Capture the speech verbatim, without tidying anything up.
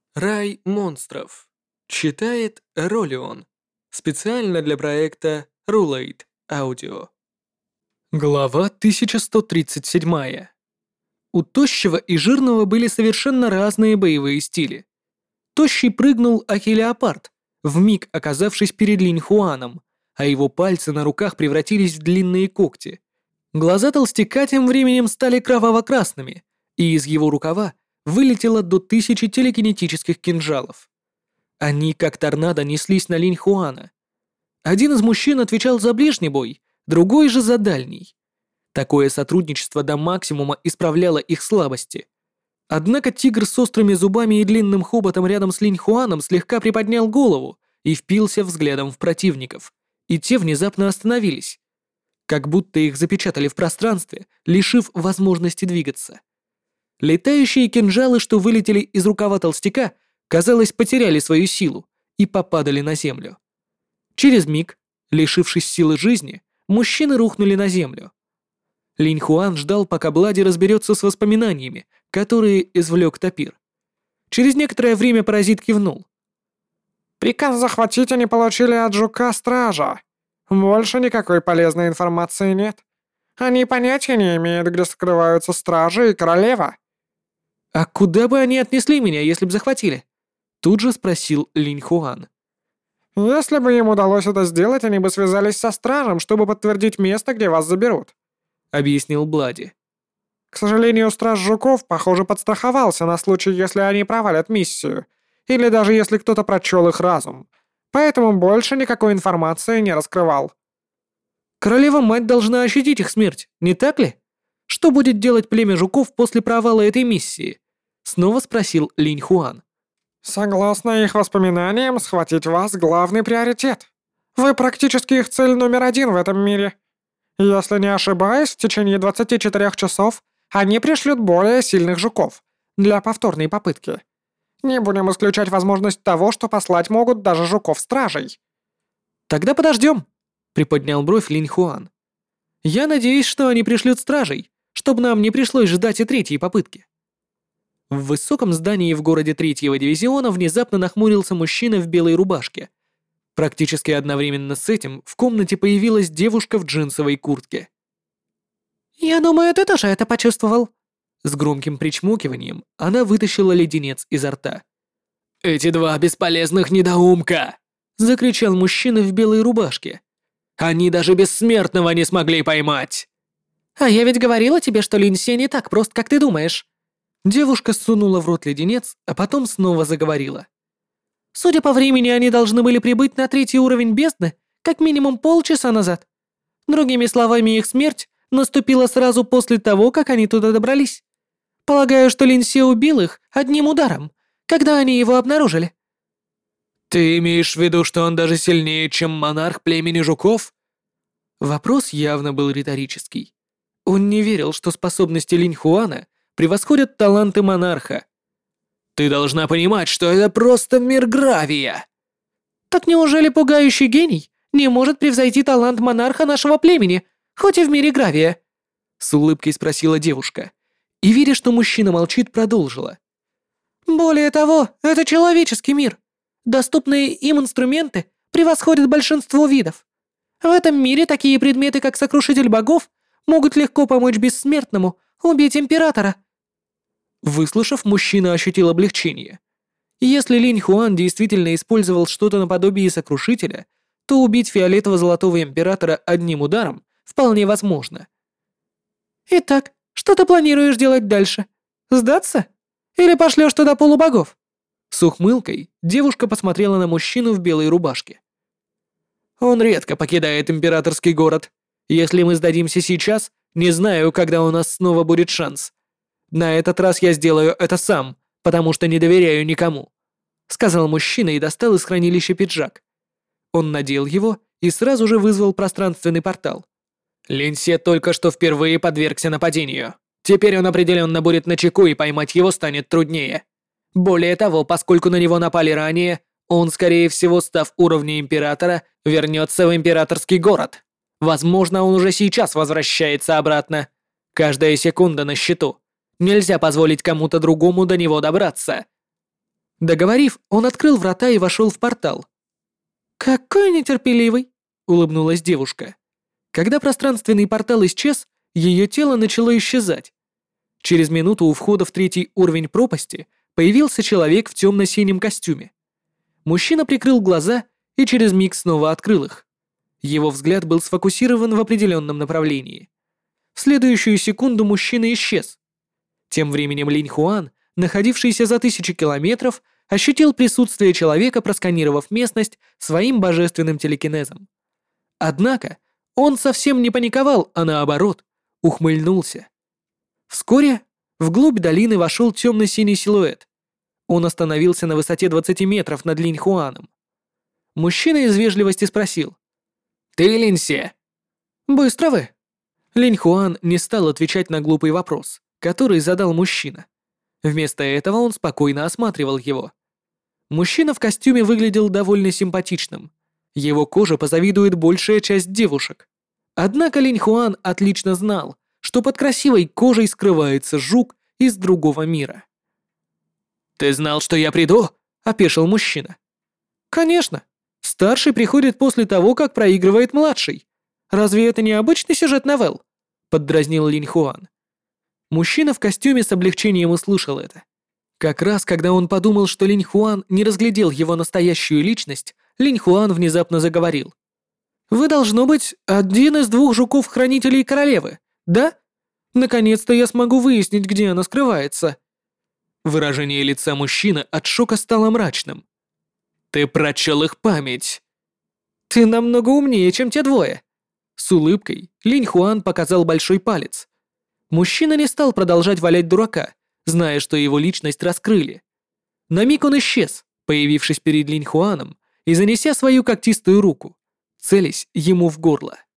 Рай монстров. Читает Ролион. Специально для проекта Rulate Audio. Глава тысяча сто тридцать семь. У Тощего и Жирного были совершенно разные боевые стили. Тощий прыгнул аки-леопард, вмиг оказавшись перед Линь-Хуаном, а его пальцы на руках превратились в длинные когти. Глаза толстяка тем временем стали кроваво-красными, и из его рукава вылетело до тысячи телекинетических кинжалов. Они, как торнадо, неслись на Линь-Хуана. Один из мужчин отвечал за ближний бой, другой же за дальний. Такое сотрудничество до максимума исправляло их слабости. Однако тигр с острыми зубами и длинным хоботом рядом с Линь-Хуаном слегка приподнял голову и впился взглядом в противников, и те внезапно остановились. Как будто их запечатали в пространстве, лишив возможности двигаться. Летающие кинжалы, что вылетели из рукава толстяка, казалось, потеряли свою силу и попадали на землю. Через миг, лишившись силы жизни, мужчины рухнули на землю. Линь-Хуан ждал, пока Блади разберется с воспоминаниями, которые извлек Тапир. Через некоторое время паразит кивнул. «Приказ захватить они получили от жука-стража. Больше никакой полезной информации нет. Они понятия не имеют, где скрываются стражи и королева». «А куда бы они отнесли меня, если бы захватили?» Тут же спросил Линь-Хуан. «Если бы им удалось это сделать, они бы связались со стражем, чтобы подтвердить место, где вас заберут», — объяснил Блади. «К сожалению, страж жуков, похоже, подстраховался на случай, если они провалят миссию, или даже если кто-то прочел их разум, поэтому больше никакой информации не раскрывал». «Королева-мать должна ощутить их смерть, не так ли? Что будет делать племя жуков после провала этой миссии?» — снова спросил Линь-Хуан. «Согласно их воспоминаниям, схватить вас — главный приоритет. Вы практически их цель номер один в этом мире. Если не ошибаюсь, в течение двадцати четырёх часов они пришлют более сильных жуков для повторной попытки. Не будем исключать возможность того, что послать могут даже жуков-стражей». «Тогда подождем», — приподнял бровь Линь-Хуан. «Я надеюсь, что они пришлют стражей, чтобы нам не пришлось ждать и третьей попытки». В высоком здании в городе третьего дивизиона внезапно нахмурился мужчина в белой рубашке. Практически одновременно с этим в комнате появилась девушка в джинсовой куртке. «Я думаю, ты тоже это почувствовал». С громким причмокиванием она вытащила леденец изо рта. «Эти два бесполезных недоумка!» — закричал мужчина в белой рубашке. «Они даже бессмертного не смогли поймать!» «А я ведь говорила тебе, что Линьсе не так прост, как ты думаешь». Девушка сунула в рот леденец, а потом снова заговорила. «Судя по времени, они должны были прибыть на третий уровень бездны как минимум полчаса назад. Другими словами, их смерть наступила сразу после того, как они туда добрались. Полагаю, что Линьсе убил их одним ударом, когда они его обнаружили». «Ты имеешь в виду, что он даже сильнее, чем монарх племени жуков?» Вопрос явно был риторический. Он не верил, что способности Линь-Хуана превосходят таланты монарха. «Ты должна понимать, что это просто мир гравия!» «Так неужели пугающий гений не может превзойти талант монарха нашего племени, хоть и в мире гравия?» С улыбкой спросила девушка. И, видя, что мужчина молчит, продолжила. «Более того, это человеческий мир. Доступные им инструменты превосходят большинство видов. В этом мире такие предметы, как Сокрушитель богов, могут легко помочь бессмертному убить императора». Выслушав, мужчина ощутил облегчение. Если Линь-Хуан действительно использовал что-то наподобие Сокрушителя, то убить фиолетово-золотого императора одним ударом вполне возможно. «Итак, что ты планируешь делать дальше? Сдаться? Или пошлешь туда полубогов?» С ухмылкой девушка посмотрела на мужчину в белой рубашке. «Он редко покидает императорский город. Если мы сдадимся сейчас, не знаю, когда у нас снова будет шанс. На этот раз я сделаю это сам, потому что не доверяю никому», — сказал мужчина и достал из хранилища пиджак. Он надел его и сразу же вызвал пространственный портал. Линьсе только что впервые подвергся нападению. Теперь он определенно будет начеку, и поймать его станет труднее. Более того, поскольку на него напали ранее, он, скорее всего, став уровня императора, вернется в императорский город. Возможно, он уже сейчас возвращается обратно. Каждая секунда на счету. Нельзя позволить кому-то другому до него добраться. Договорив, он открыл врата и вошел в портал. «Какой нетерпеливый!» — улыбнулась девушка. Когда пространственный портал исчез, ее тело начало исчезать. Через минуту у входа в третий уровень пропасти появился человек в темно-синем костюме. Мужчина прикрыл глаза и через миг снова открыл их. Его взгляд был сфокусирован в определенном направлении. В следующую секунду мужчина исчез. Тем временем Линь Хуан, находившийся за тысячи километров, ощутил присутствие человека, просканировав местность своим божественным телекинезом. Однако он совсем не паниковал, а наоборот, ухмыльнулся. Вскоре вглубь долины вошел темно-синий силуэт. Он остановился на высоте двадцати метров над Линь Хуаном. Мужчина из вежливости спросил: «Ты Линь Се?» «Быстро вы!» Линь Хуан не стал отвечать на глупый вопрос, который задал мужчина. Вместо этого он спокойно осматривал его. Мужчина в костюме выглядел довольно симпатичным. Его кожа позавидует большая часть девушек. Однако Линь Хуан отлично знал, что под красивой кожей скрывается жук из другого мира. «Ты знал, что я приду?» — опешил мужчина. «Конечно. Старший приходит после того, как проигрывает младший. Разве это не обычный сюжет новелл?» — поддразнил Линь Хуан. Мужчина в костюме с облегчением услышал это. Как раз когда он подумал, что Линь Хуан не разглядел его настоящую личность, Линь Хуан внезапно заговорил. «Вы, должно быть, один из двух жуков-хранителей королевы, да? Наконец-то я смогу выяснить, где она скрывается». Выражение лица мужчины от шока стало мрачным. «Ты прочел их память!» «Ты намного умнее, чем те двое!» С улыбкой Линь Хуан показал большой палец. Мужчина не стал продолжать валять дурака, зная, что его личность раскрыли. На миг он исчез, появившись перед Линь Хуаном и занеся свою когтистую руку, целясь ему в горло.